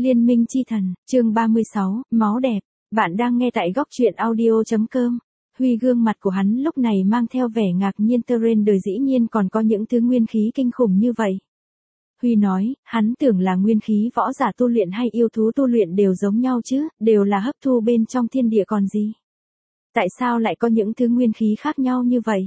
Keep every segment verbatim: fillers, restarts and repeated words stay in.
Liên minh chi thần, chương ba mươi sáu, máu đẹp. Bạn đang nghe tại góc truyện audio.com. Huy gương mặt của hắn lúc này mang theo vẻ ngạc nhiên, Teren đời dĩ nhiên còn có những thứ nguyên khí kinh khủng như vậy. Huy nói, hắn tưởng là nguyên khí võ giả tu luyện hay yêu thú tu luyện đều giống nhau chứ, đều là hấp thu bên trong thiên địa còn gì. Tại sao lại có những thứ nguyên khí khác nhau như vậy?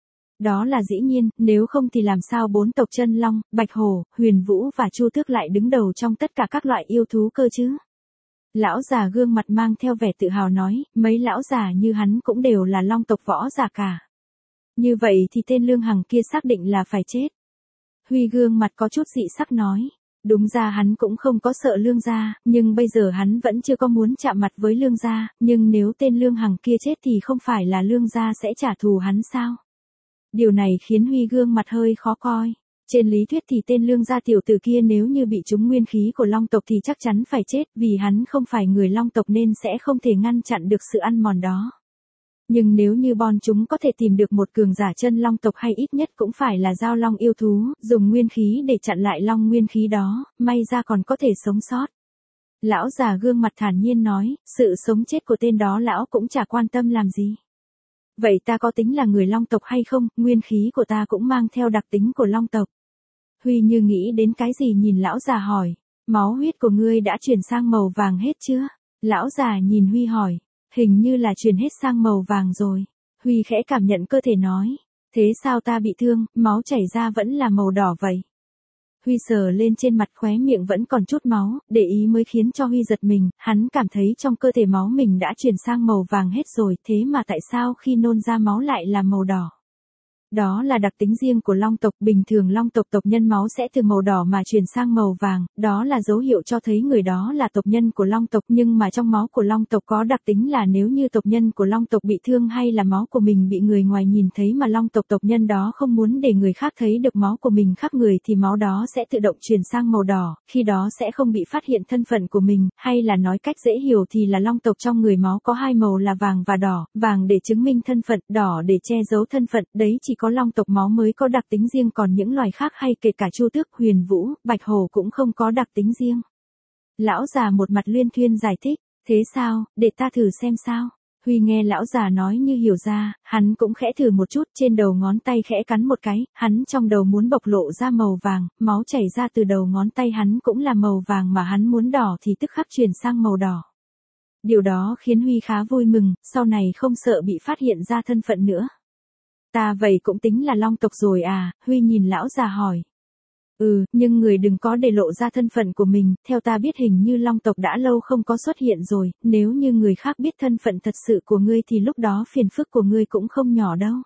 Đó là dĩ nhiên, nếu không thì làm sao bốn tộc Chân Long, Bạch Hổ, Huyền Vũ và Chu Tước lại đứng đầu trong tất cả các loại yêu thú cơ chứ? Lão già gương mặt mang theo vẻ tự hào nói, mấy lão già như hắn cũng đều là long tộc võ giả cả. Như vậy thì tên Lương Hằng kia xác định là phải chết. Huy gương mặt có chút dị sắc nói, đúng ra hắn cũng không có sợ Lương gia, nhưng bây giờ hắn vẫn chưa có muốn chạm mặt với Lương gia, nhưng nếu tên Lương Hằng kia chết thì không phải là Lương gia sẽ trả thù hắn sao? Điều này khiến Huy gương mặt hơi khó coi. Trên lý thuyết thì tên Lương gia tiểu tử kia nếu như bị trúng nguyên khí của long tộc thì chắc chắn phải chết, vì hắn không phải người long tộc nên sẽ không thể ngăn chặn được sự ăn mòn đó. Nhưng nếu như bọn chúng có thể tìm được một cường giả chân long tộc hay ít nhất cũng phải là giao long yêu thú, dùng nguyên khí để chặn lại long nguyên khí đó, may ra còn có thể sống sót. Lão già gương mặt thản nhiên nói, sự sống chết của tên đó lão cũng chả quan tâm làm gì. Vậy ta có tính là người long tộc hay không, nguyên khí của ta cũng mang theo đặc tính của long tộc. Huy như nghĩ đến cái gì nhìn lão già hỏi, máu huyết của ngươi đã chuyển sang màu vàng hết chưa? Lão già nhìn Huy hỏi, hình như là chuyển hết sang màu vàng rồi. Huy khẽ cảm nhận cơ thể nói, thế sao ta bị thương, máu chảy ra vẫn là màu đỏ vậy? Huy sờ lên trên mặt, khóe miệng vẫn còn chút máu, để ý mới khiến cho Huy giật mình, hắn cảm thấy trong cơ thể máu mình đã chuyển sang màu vàng hết rồi, thế mà tại sao khi nôn ra máu lại là màu đỏ? Đó là đặc tính riêng của long tộc, bình thường long tộc tộc nhân máu sẽ từ màu đỏ mà chuyển sang màu vàng, đó là dấu hiệu cho thấy người đó là tộc nhân của long tộc, nhưng mà trong máu của long tộc có đặc tính là nếu như tộc nhân của long tộc bị thương hay là máu của mình bị người ngoài nhìn thấy mà long tộc tộc nhân đó không muốn để người khác thấy được máu của mình khác người thì máu đó sẽ tự động chuyển sang màu đỏ, khi đó sẽ không bị phát hiện thân phận của mình, hay là nói cách dễ hiểu thì là long tộc trong người máu có hai màu là vàng và đỏ, vàng để chứng minh thân phận, đỏ để che giấu thân phận, đấy chỉ có long tộc máu mới có đặc tính riêng, còn những loài khác hay kể cả Chu Tước, Huyền Vũ, Bạch Hổ cũng không có đặc tính riêng. Lão già một mặt luyên thuyên giải thích, thế sao, để ta thử xem sao. Huy nghe lão già nói như hiểu ra, hắn cũng khẽ thử một chút, trên đầu ngón tay khẽ cắn một cái, hắn trong đầu muốn bộc lộ ra màu vàng, máu chảy ra từ đầu ngón tay hắn cũng là màu vàng mà hắn muốn đỏ thì tức khắc chuyển sang màu đỏ. Điều đó khiến Huy khá vui mừng, sau này không sợ bị phát hiện ra thân phận nữa. Ta vậy cũng tính là long tộc rồi à? Huy nhìn lão già hỏi. Ừ, nhưng người đừng có để lộ ra thân phận của mình, theo ta biết hình như long tộc đã lâu không có xuất hiện rồi, nếu như người khác biết thân phận thật sự của ngươi thì lúc đó phiền phức của ngươi cũng không nhỏ đâu.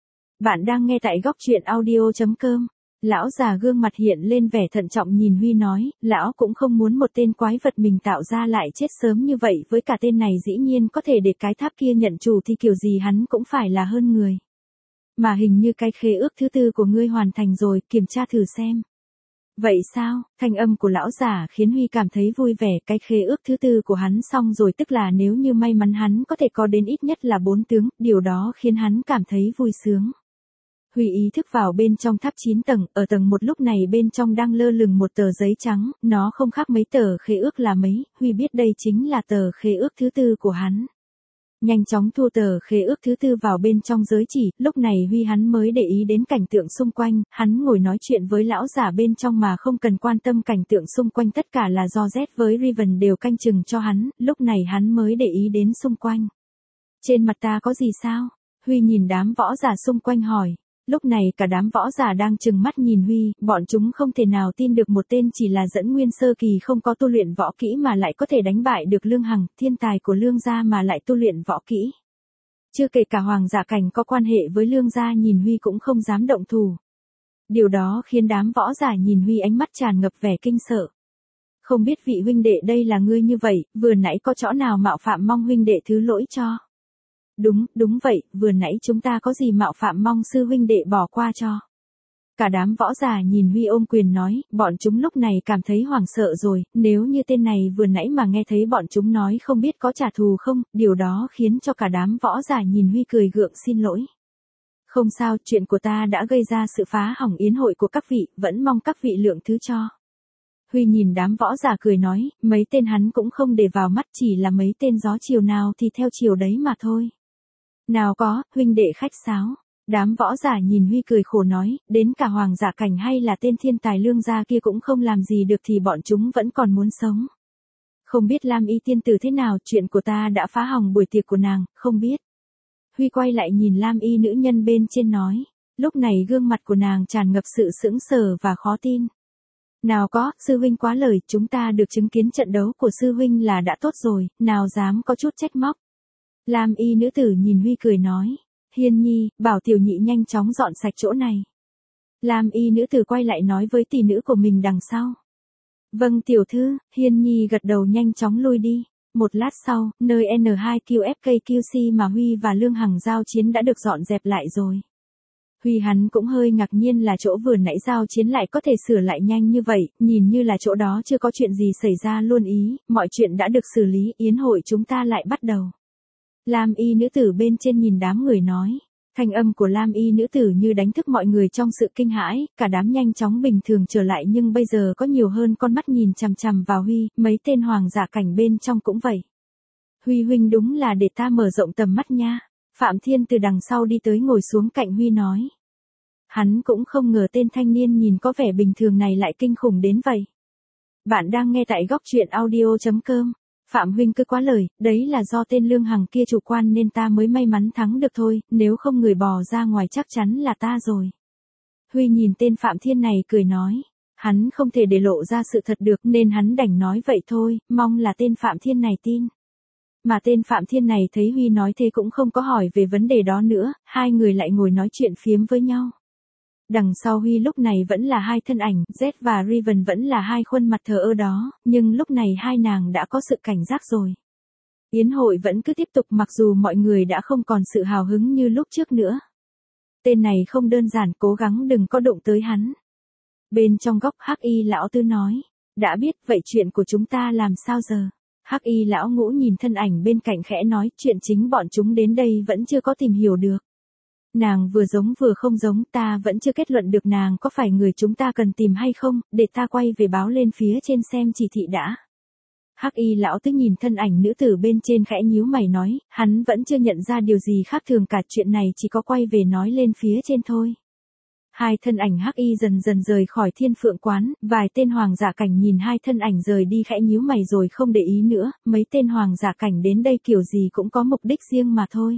Bạn đang nghe tại góc truyện audio.com. Lão già gương mặt hiện lên vẻ thận trọng nhìn Huy nói, lão cũng không muốn một tên quái vật mình tạo ra lại chết sớm như vậy, với cả tên này dĩ nhiên có thể để cái tháp kia nhận chủ thì kiểu gì hắn cũng phải là hơn người. Mà hình như cái khế ước thứ tư của ngươi hoàn thành rồi, kiểm tra thử xem. Vậy sao? Thanh âm của lão giả khiến Huy cảm thấy vui vẻ, cái khế ước thứ tư của hắn xong rồi, tức là nếu như may mắn hắn có thể có đến ít nhất là bốn tướng, điều đó khiến hắn cảm thấy vui sướng. Huy ý thức vào bên trong tháp chín tầng, ở tầng một lúc này bên trong đang lơ lửng một tờ giấy trắng, nó không khác mấy tờ khế ước là mấy, Huy biết đây chính là tờ khế ước thứ tư của hắn. Nhanh chóng thu tờ khế ước thứ tư vào bên trong giới chỉ, lúc này Huy hắn mới để ý đến cảnh tượng xung quanh, hắn ngồi nói chuyện với lão giả bên trong mà không cần quan tâm cảnh tượng xung quanh, tất cả là do Z với Riven đều canh chừng cho hắn, lúc này hắn mới để ý đến xung quanh. Trên mặt ta có gì sao? Huy nhìn đám võ giả xung quanh hỏi. Lúc này cả đám võ giả đang trừng mắt nhìn Huy, bọn chúng không thể nào tin được một tên chỉ là dẫn nguyên sơ kỳ không có tu luyện võ kỹ mà lại có thể đánh bại được Lương Hằng, thiên tài của Lương gia mà lại tu luyện võ kỹ. Chưa kể cả hoàng giả cảnh có quan hệ với Lương gia nhìn Huy cũng không dám động thủ. Điều đó khiến đám võ giả nhìn Huy ánh mắt tràn ngập vẻ kinh sợ. Không biết vị huynh đệ đây là ngươi như vậy, vừa nãy có chỗ nào mạo phạm mong huynh đệ thứ lỗi cho. Đúng, đúng vậy, vừa nãy chúng ta có gì mạo phạm mong sư huynh đệ bỏ qua cho. Cả đám võ giả nhìn Huy ôm quyền nói, bọn chúng lúc này cảm thấy hoảng sợ rồi, nếu như tên này vừa nãy mà nghe thấy bọn chúng nói không biết có trả thù không, điều đó khiến cho cả đám võ giả nhìn Huy cười gượng xin lỗi. Không sao, chuyện của ta đã gây ra sự phá hỏng yến hội của các vị, vẫn mong các vị lượng thứ cho. Huy nhìn đám võ giả cười nói, mấy tên hắn cũng không để vào mắt, chỉ là mấy tên gió chiều nào thì theo chiều đấy mà thôi. Nào có, huynh đệ khách sáo. Đám võ giả nhìn Huy cười khổ nói, đến cả Hoàng Giả Cảnh hay là tên thiên tài Lương gia kia cũng không làm gì được thì bọn chúng vẫn còn muốn sống. Không biết Lam Y tiên tử thế nào, chuyện của ta đã phá hỏng buổi tiệc của nàng, không biết. Huy quay lại nhìn Lam Y nữ nhân bên trên nói, lúc này gương mặt của nàng tràn ngập sự sững sờ và khó tin. Nào có, sư huynh quá lời, chúng ta được chứng kiến trận đấu của sư huynh là đã tốt rồi, nào dám có chút trách móc. Lam Y nữ tử nhìn Huy cười nói, Hiên nhi, bảo tiểu nhị nhanh chóng dọn sạch chỗ này. Lam Y nữ tử quay lại nói với tỷ nữ của mình đằng sau. Vâng tiểu thư, Hiên nhi gật đầu nhanh chóng lui đi. Một lát sau, nơi N hai Q F K Q C mà Huy và Lương Hằng giao chiến đã được dọn dẹp lại rồi. Huy hắn cũng hơi ngạc nhiên là chỗ vừa nãy giao chiến lại có thể sửa lại nhanh như vậy, nhìn như là chỗ đó chưa có chuyện gì xảy ra luôn ý, mọi chuyện đã được xử lý, yến hội chúng ta lại bắt đầu. Lam Y nữ tử bên trên nhìn đám người nói, thanh âm của Lam Y nữ tử như đánh thức mọi người trong sự kinh hãi, cả đám nhanh chóng bình thường trở lại nhưng bây giờ có nhiều hơn con mắt nhìn chằm chằm vào Huy, mấy tên Hoàng Giả Cảnh bên trong cũng vậy. Huy huynh đúng là để ta mở rộng tầm mắt nha. Phạm Thiên từ đằng sau đi tới ngồi xuống cạnh Huy nói. Hắn cũng không ngờ tên thanh niên nhìn có vẻ bình thường này lại kinh khủng đến vậy. Bạn đang nghe tại góc truyện audio chấm com. Phạm huynh cứ quá lời, đấy là do tên Lương Hằng kia chủ quan nên ta mới may mắn thắng được thôi, nếu không người bò ra ngoài chắc chắn là ta rồi. Huy nhìn tên Phạm Thiên này cười nói. Hắn không thể để lộ ra sự thật được nên hắn đành nói vậy thôi, mong là tên Phạm Thiên này tin. Mà tên Phạm Thiên này thấy Huy nói thế cũng không có hỏi về vấn đề đó nữa, hai người lại ngồi nói chuyện phiếm với nhau. Đằng sau Huy lúc này vẫn là hai thân ảnh, Z và Riven vẫn là hai khuôn mặt thờ ơ đó, nhưng lúc này hai nàng đã có sự cảnh giác rồi. Yến hội vẫn cứ tiếp tục mặc dù mọi người đã không còn sự hào hứng như lúc trước nữa. Tên này không đơn giản, cố gắng đừng có đụng tới hắn. Bên trong góc Hắc Y lão tư nói, đã biết vậy chuyện của chúng ta làm sao giờ? Hắc Y lão ngũ nhìn thân ảnh bên cạnh khẽ nói, chuyện chính bọn chúng đến đây vẫn chưa có tìm hiểu được. Nàng vừa giống vừa không giống, ta vẫn chưa kết luận được nàng có phải người chúng ta cần tìm hay không, để ta quay về báo lên phía trên xem chỉ thị đã. Hắc Y lão tức nhìn thân ảnh nữ tử bên trên khẽ nhíu mày nói, hắn vẫn chưa nhận ra điều gì khác thường cả, chuyện này chỉ có quay về nói lên phía trên thôi. Hai thân ảnh Hắc Y dần dần rời khỏi Thiên Phượng quán, vài tên Hoàng Giả Cảnh nhìn hai thân ảnh rời đi khẽ nhíu mày rồi không để ý nữa, mấy tên Hoàng Giả Cảnh đến đây kiểu gì cũng có mục đích riêng mà thôi.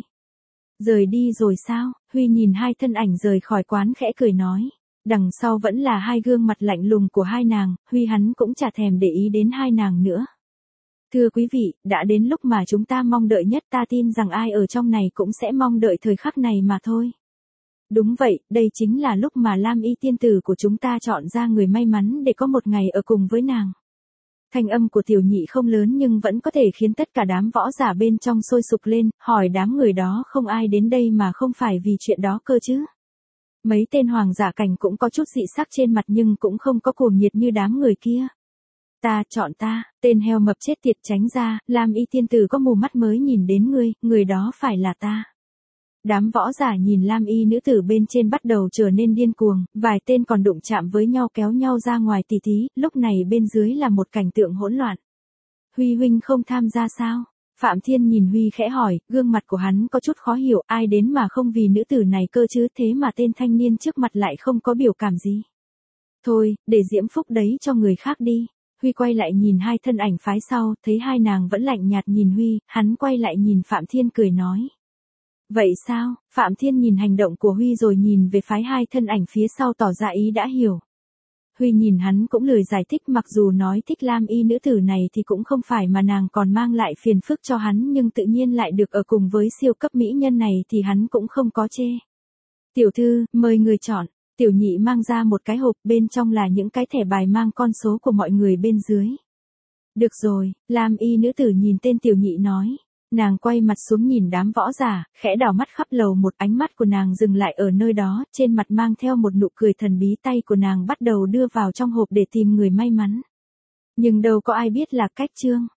Rời đi rồi sao? Huy nhìn hai thân ảnh rời khỏi quán khẽ cười nói. Đằng sau vẫn là hai gương mặt lạnh lùng của hai nàng, Huy hắn cũng chả thèm để ý đến hai nàng nữa. Thưa quý vị, đã đến lúc mà chúng ta mong đợi nhất, ta tin rằng ai ở trong này cũng sẽ mong đợi thời khắc này mà thôi. Đúng vậy, đây chính là lúc mà Lam Y tiên tử của chúng ta chọn ra người may mắn để có một ngày ở cùng với nàng. Thanh âm của tiểu nhị không lớn nhưng vẫn có thể khiến tất cả đám võ giả bên trong sôi sục lên, hỏi đám người đó không ai đến đây mà không phải vì chuyện đó cơ chứ. Mấy tên Hoàng Giả Cảnh cũng có chút dị sắc trên mặt nhưng cũng không có cuồng nhiệt như đám người kia. Ta chọn ta, tên heo mập chết tiệt, tránh ra, Lam Y tiên tử có mù mắt mới nhìn đến ngươi, người đó phải là ta. Đám võ giả nhìn Lam Y nữ tử bên trên bắt đầu trở nên điên cuồng, vài tên còn đụng chạm với nhau kéo nhau ra ngoài tỉ thí, lúc này bên dưới là một cảnh tượng hỗn loạn. Huy huynh không tham gia sao? Phạm Thiên nhìn Huy khẽ hỏi, gương mặt của hắn có chút khó hiểu, ai đến mà không vì nữ tử này cơ chứ, thế mà tên thanh niên trước mặt lại không có biểu cảm gì. Thôi, để diễm phúc đấy cho người khác đi. Huy quay lại nhìn hai thân ảnh phái sau, thấy hai nàng vẫn lạnh nhạt nhìn Huy, hắn quay lại nhìn Phạm Thiên cười nói. Vậy sao? Phạm Thiên nhìn hành động của Huy rồi nhìn về phái hai thân ảnh phía sau tỏ ra ý đã hiểu. Huy nhìn hắn cũng lười giải thích, mặc dù nói thích Lam Y nữ tử này thì cũng không phải mà nàng còn mang lại phiền phức cho hắn, nhưng tự nhiên lại được ở cùng với siêu cấp mỹ nhân này thì hắn cũng không có chê. Tiểu thư, mời người chọn. Tiểu nhị mang ra một cái hộp, bên trong là những cái thẻ bài mang con số của mọi người bên dưới. Được rồi, Lam Y nữ tử nhìn tên tiểu nhị nói. Nàng quay mặt xuống nhìn đám võ giả, khẽ đảo mắt khắp lầu một, ánh mắt của nàng dừng lại ở nơi đó, trên mặt mang theo một nụ cười thần bí, tay của nàng bắt đầu đưa vào trong hộp để tìm người may mắn. Nhưng đâu có ai biết là cách chương.